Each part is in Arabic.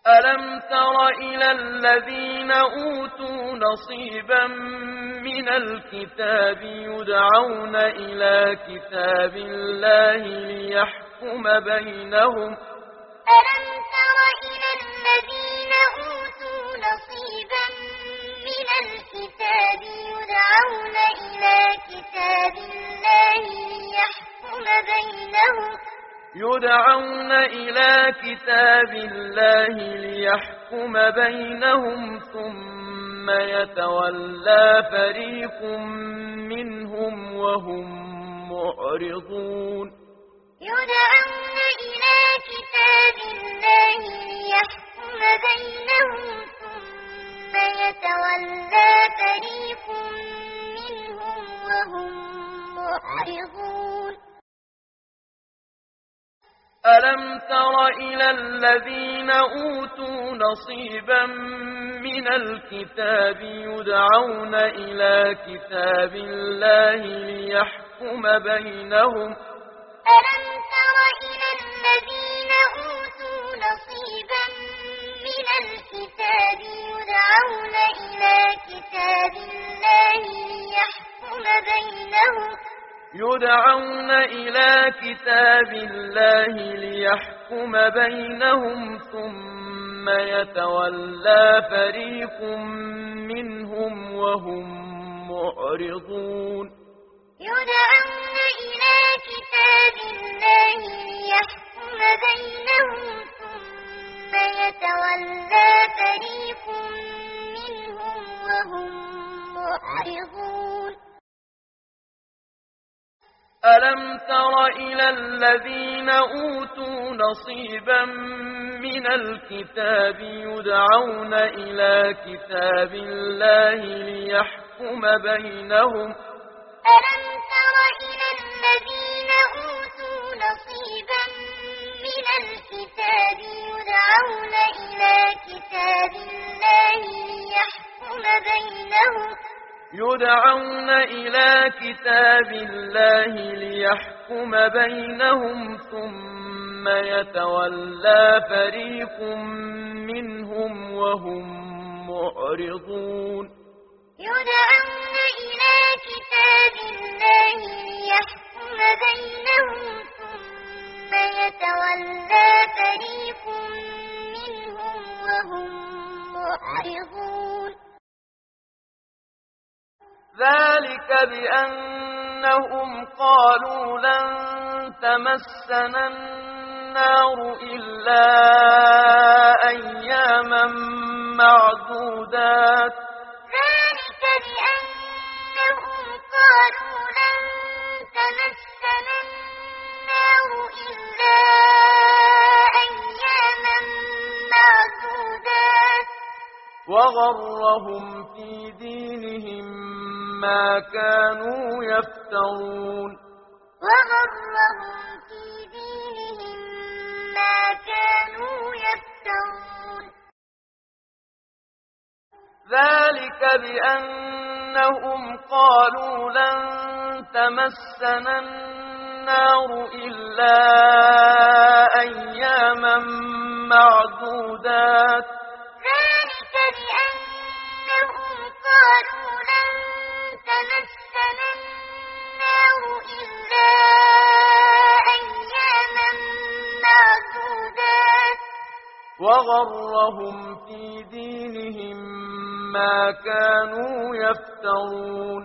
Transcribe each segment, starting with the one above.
ألم تر إلى الذين أوتوا نصيبا من الكتاب يدعون إلى كتاب الله ليحكم بينهم ألم تر إلى الذين أوتوا نصيبا من الكتاب يدعون إلى كتاب الله ليحكم بينهم ثم يتولى فريق منهم وهم معرضون يدعون إلى كتاب الله ليحكم بينهم ثم يتولى فريق منهم وهم معرضون ألم تر إلى الذين أوتوا نصيبا من الكتاب يدعون إلى كتاب الله ليحكم بينهم ألم تر إلى الذين أوتوا نصيبا من الكتاب يدعون إلى كتاب الله ليحكم بينهم ثم يتولى فريق منهم وهم معرضون يدعون إلى كتاب الله ليحكم بينهم ثم يتولى فريق منهم وهم معرضون ألم تر إلى الذين أوتوا نصيبا من الكتاب يدعون إلى كتاب الله ليحكم بينهم ألم تر إلى الذين أوتوا نصيبا من الكتاب يدعون إلى كتاب الله ليحكم بينهم ثم يتولى فريق منهم وهم معرضون يدعون إلى كتاب الله ليحكم بينهم ثم يتولى فريق منهم وهم معرضون ذلك بأنهم قالوا لن تمسنا النار إلا أياما معدودات ذلك بأنهم قالوا لن تمسنا النار إلا أياما معدودات وغرهم في دينهم ما كانوا يفترون ذلك بأنهم قالوا لن تمسنا النار إلا أياما معدودات ذلك بأنهم قالوا لن تمسنا النار إلا أياما معدودات وغرهم في دينهم ما كانوا يفترون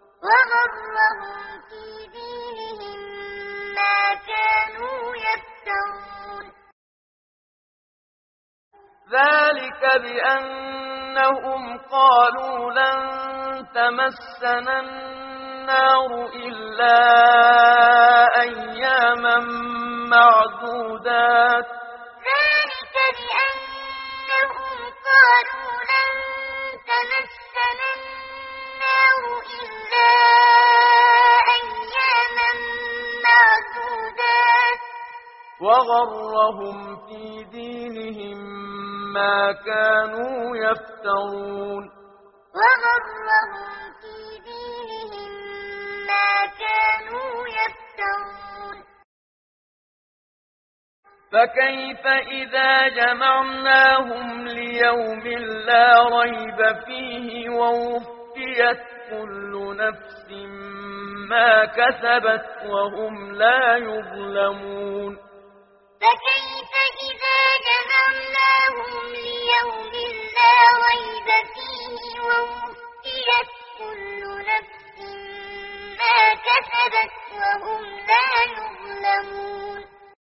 ذلك بأنهم قالوا لن تمسنا النار إلا أياما معدودات ذلك بأنهم قالوا لن تمسنا النار إلا أياما معدودات وغرهم في دينهم ما كانوا يفترون فكيف إذا جمعناهم ليوم لا ريب فيه ووفيت كل نفس ما كسبت وهم لا يظلمون فكيف إذا جمعناهم ليوم لا ريب فيه ووفيت كل نفس ما كسبت وهم لا يظلمون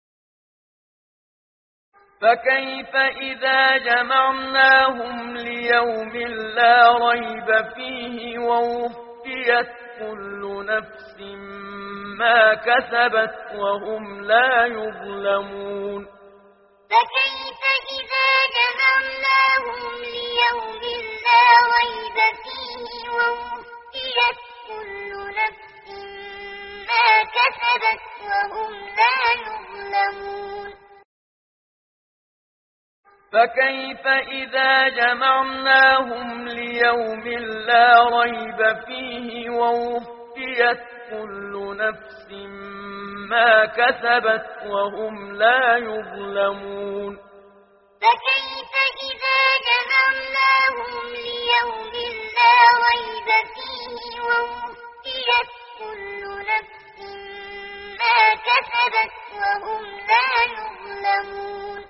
فكيف إذا جمعناهم ليوم لا ريب فيه ووفيت كل نفس ما كسبت وهم لا يظلمون فكيف إذا جمعناهم ليوم لا ريب فيه ووفيت كل نفس ما كسبت وهم لا يظلمون فكيف إذا جمعناهم ليوم لا ريب فيه ووفيت كل نفس ما كسبت وهم لا يظلمون فكيف إذا جمعناهم ليوم لا ريب فيه ووفيت كل نفس ما كسبت وهم لا يظلمون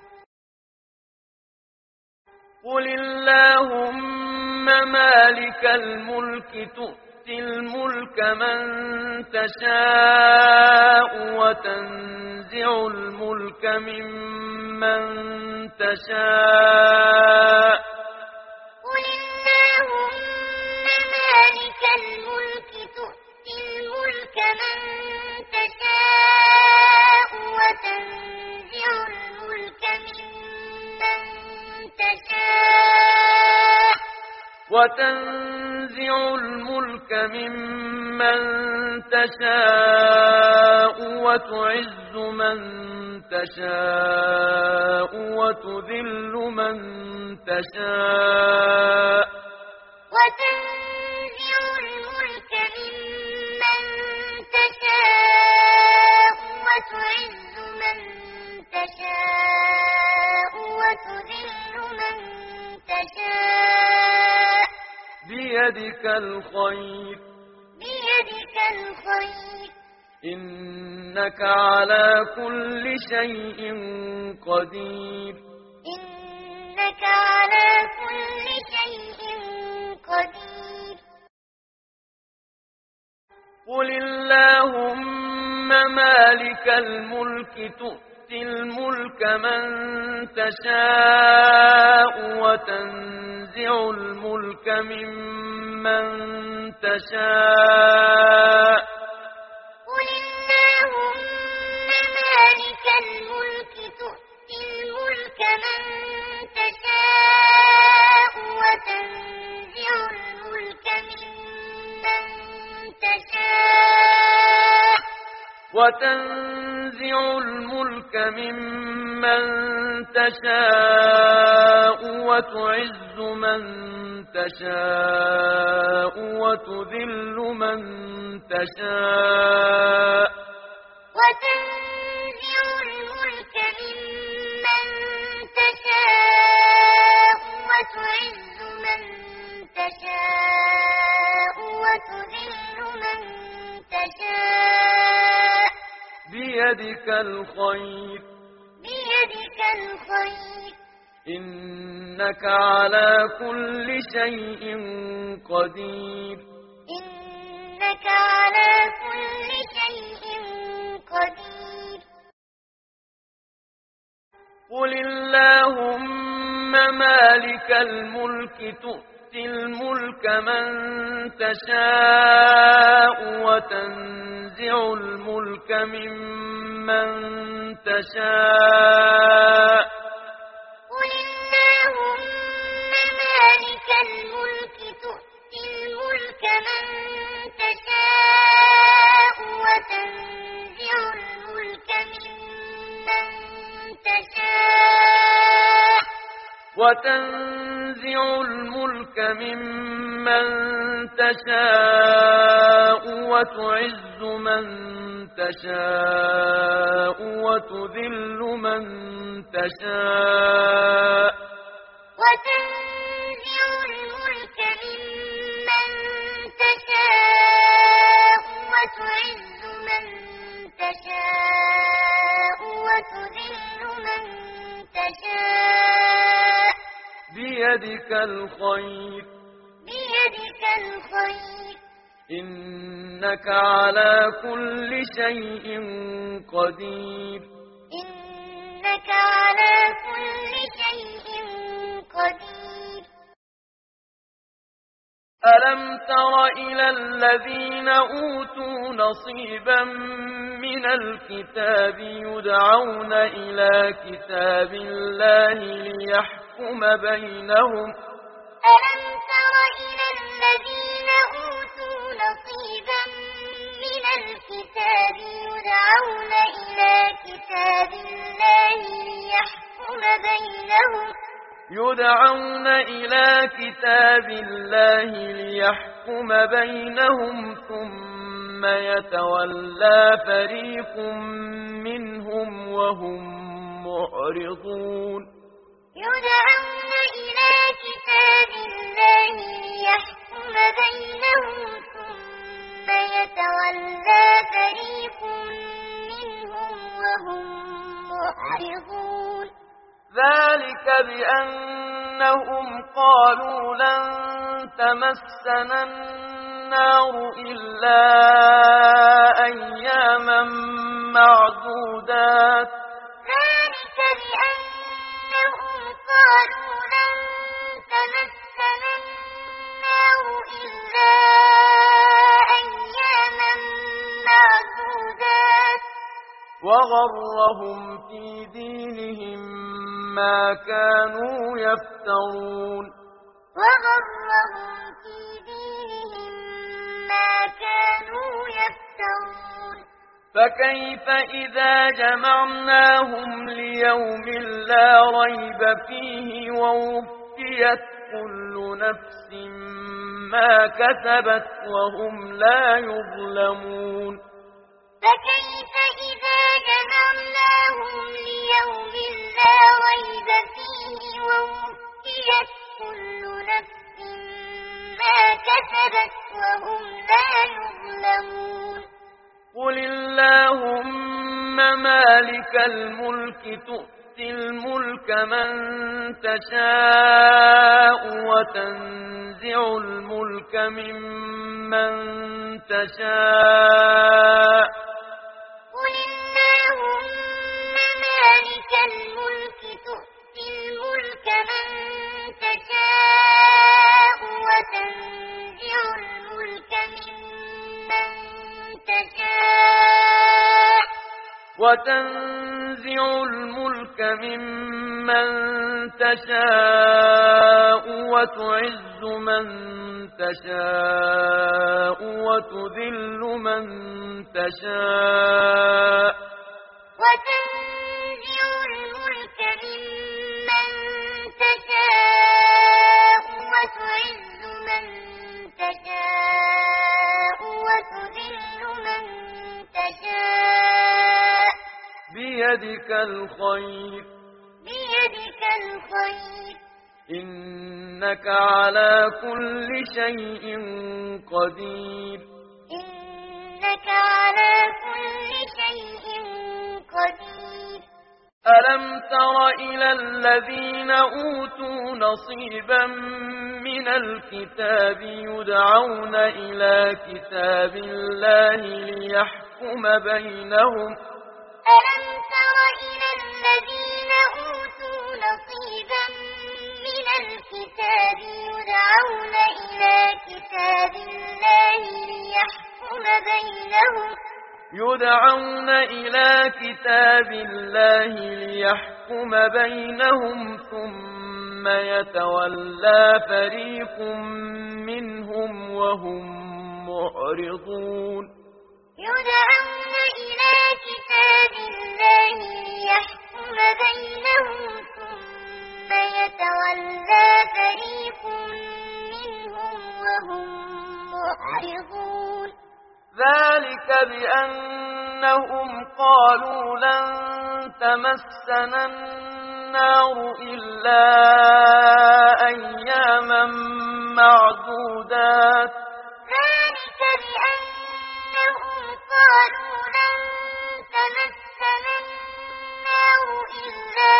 قل اللهم مالك الملك تؤتي الملك من تشاء وتنزع الملك ممن تشاء قل اللهم مالك الملك تؤتي الملك من تشاء وتنزع الملك ممن تشاء وتعز من تشاء وتذل من تشاء وتنزع الملك ممن تشاء وتعز من تشاء وتذل من تشاء بيدك الخير إنك على كل شيء قدير إنك على كل شيء قدير قل اللهم مالك الملك تؤتي الملك من تشاء وتنزع الملك ممن تشاء قل اللهم مالك الملك تؤتي الملك من تشاء وتنزع الملك ممن تشاء وتنزع الملك ممن تشاء وتعز من تشاء وتذل من تشاء وتنزع الملك ممن تشاء وتعز من تشاء وتذل من تشاء بيدك الخير إنك على كل شيء قدير إنك على كل شيء قدير قل اللهم مالك الملك تؤتي الملك من تشاء وتنزع الملك ممن تشاء قل اللهم مالك الملك تؤتي الملك من تشاء وتنزع الملك ممن تشاء وتنزع الملك ممن تشاء وتعز من تشاء وتذل من تشاء وتنزع الملك ممن تشاء وتعز من تشاء وتذل من تشاء بيدك الخير إنك على كل شيء قدير إنك على كل شيء قدير. ألم تر إلى الذين أوتوا نصيبا من الكتاب يدعون إلى كتاب الله ليحكم بينهم ألم تر إلى الذين أوتوا نصيبا من الكتاب يدعون إلى كتاب الله ليحكم بينهم ثم يتولى فريق منهم وهم معرضون يدعون إلى كتاب الله ليحكم بينهم ثم يتولى فريق منهم وهم معرضون ذلك بأنهم قالوا لن تمسنا النار إلا أياما معدودات ذلك بأنهم قالوا لن تمسنا النار إلا أياما معدودات وغرهم في دينهم ما كانوا يفترون فكيف إذا جمعناهم ليوم لا ريب فيه ووفيت كل نفس ما كسبت وهم لا يظلمون فكيف إذا جمعناهم ليوم لا ريب فيه ووفيت كل نفس ما كسبت وهم لا يظلمون قل اللهم مالك الملك تؤتي الملك من تشاء وتنزع الملك ممن تشاء قل اللهم مالك الملك تؤتي الملك من تشاء وتنزع الملك ممن تشاء وتعز من تشاء وتذل من تشاء وتنزع الملك ممن تشاء وتعز من تشاء وتذل من تشاء بيدك الخير إنك على كل شيء قدير ألم تر إلى الذين أوتوا نصيبا من الكتاب يدعون إلى كتاب الله ليحكم بينهم ألم تر إلى الذين أوتوا نصيبا من الكتاب يدعون إلى كتاب الله ليحكم بينهم ثم يتولى فريق منهم وهم معرضون يدعون إلى كتاب الله ليحكم بينهم ثم يتولى معرضون ذلك بأنهم قالوا لن تمسنا النار إلا أياما معدودات ذلك بأنهم قالوا لن تمسنا النار إلا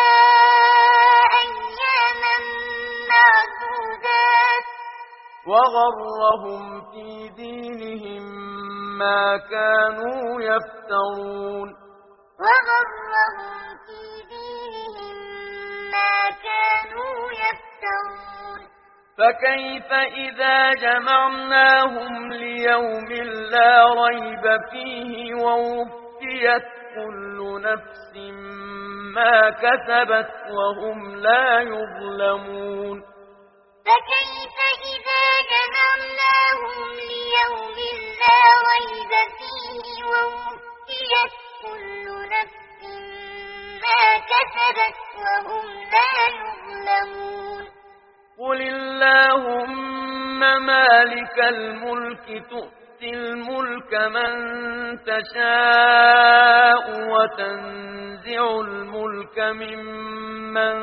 أياما معدودات وغرهم في دينهم ما كانوا يفترون وغرهم في دينهم ما كانوا يفترون فكيف إذا جمعناهم ليوم لا ريب فيه ووفيت كل نفس ما كسبت وهم لا يظلمون فكيف إذا جمعناهم ليوم لا ريب فيه ووفيت كل نفس ما كسبت وهم لا يظلمون قل اللهم مالك الملك تؤتي الملك من تشاء وتنزع الملك ممن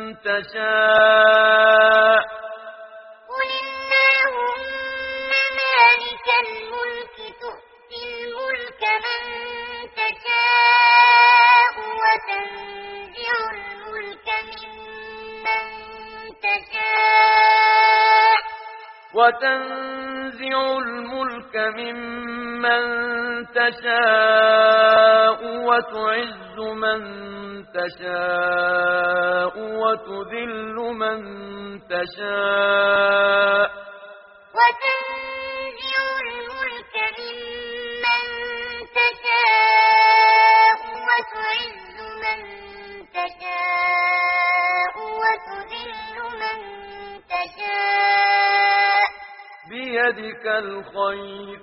تشاء قل اللهم مالك الملك تؤتي الملك من تشاء وتنزع الملك ممن تشاء وتنزع الملك ممن تشاء وتعز من تشاء وتذل من تشاء وتنزع الملك ممن تشاء وتعز من تشاء وتذل من تشاء بيدك الخير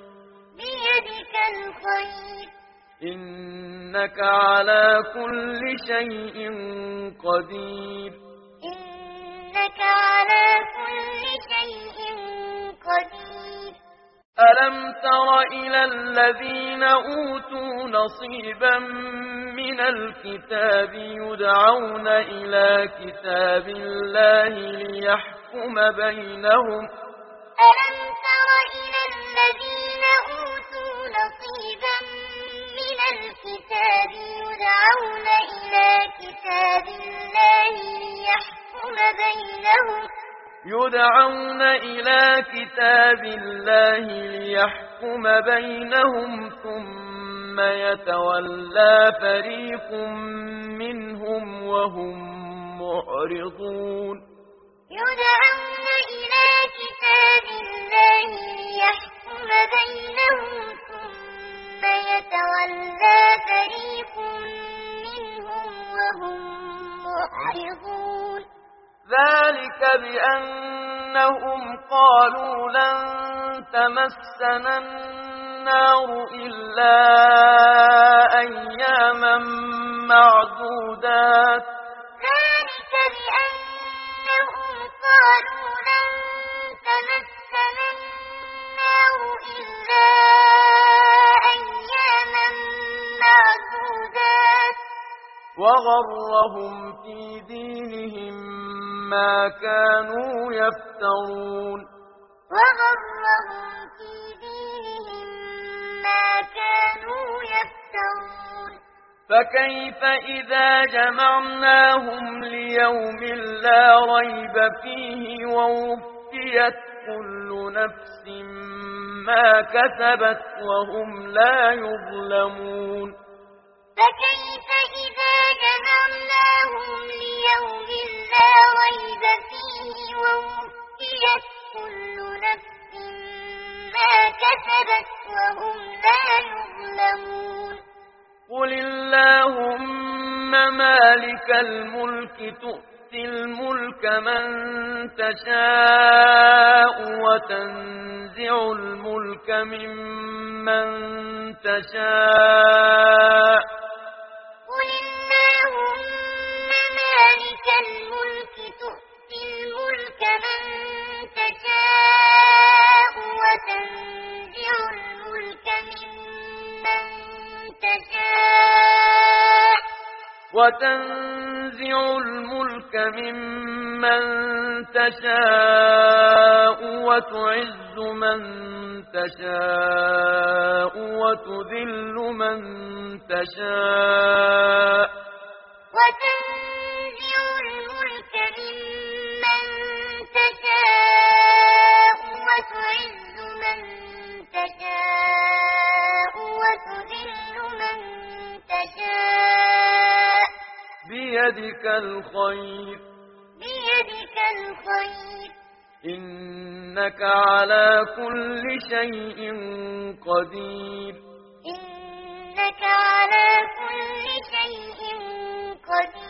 إنك على كل شيء قدير إنك على كل شيء قدير ألم تر إلى الذين أوتوا نصيبا من الكتاب يدعون إلى كتاب الله ليحكم بينهم ألم تر إلى الذين أوتوا نصيبا من الكتاب يدعون إلى كتاب الله ليحكم بينهم يدعون إلى كتاب الله ليحكم بينهم ثم يتولى فريق منهم وهم معرضون يدعون إلى كتاب الله ليحكم بينهم ثم يتولى فريق منهم وهم معرضون ذلك بأنهم قالوا لن تمسنا النار إلا أياما معدودات ذلك بأنهم قالوا لن تمسنا النار إلا أياما معدودات وغرهم في دينهم ما كانوا يفترون وغرهم في دينهم ما كانوا يفترون فكيف إذا جمعناهم ليوم لا ريب فيه ووفيت كل نفس ما كسبت وهم لا يظلمون فكيف إذا جمعناهم ليوم لا ريب فيه ووفيت كل نفس ما كسبت وهم لا يظلمون قل اللهم مالك الملك تؤتي الملك من تشاء وتنزع الملك ممن تشاء قل اللهم مالك الملك تؤتي الملك من تشاء وتنزع وتنزع الملك ممن تشاء وتعز من تشاء وتذل من تشاء وتنزع الملك ممن تشاء وتعز من تشاء وتذل من تشاء بيدك الخير إنك على كل شيء قدير إنك على كل شيء قدير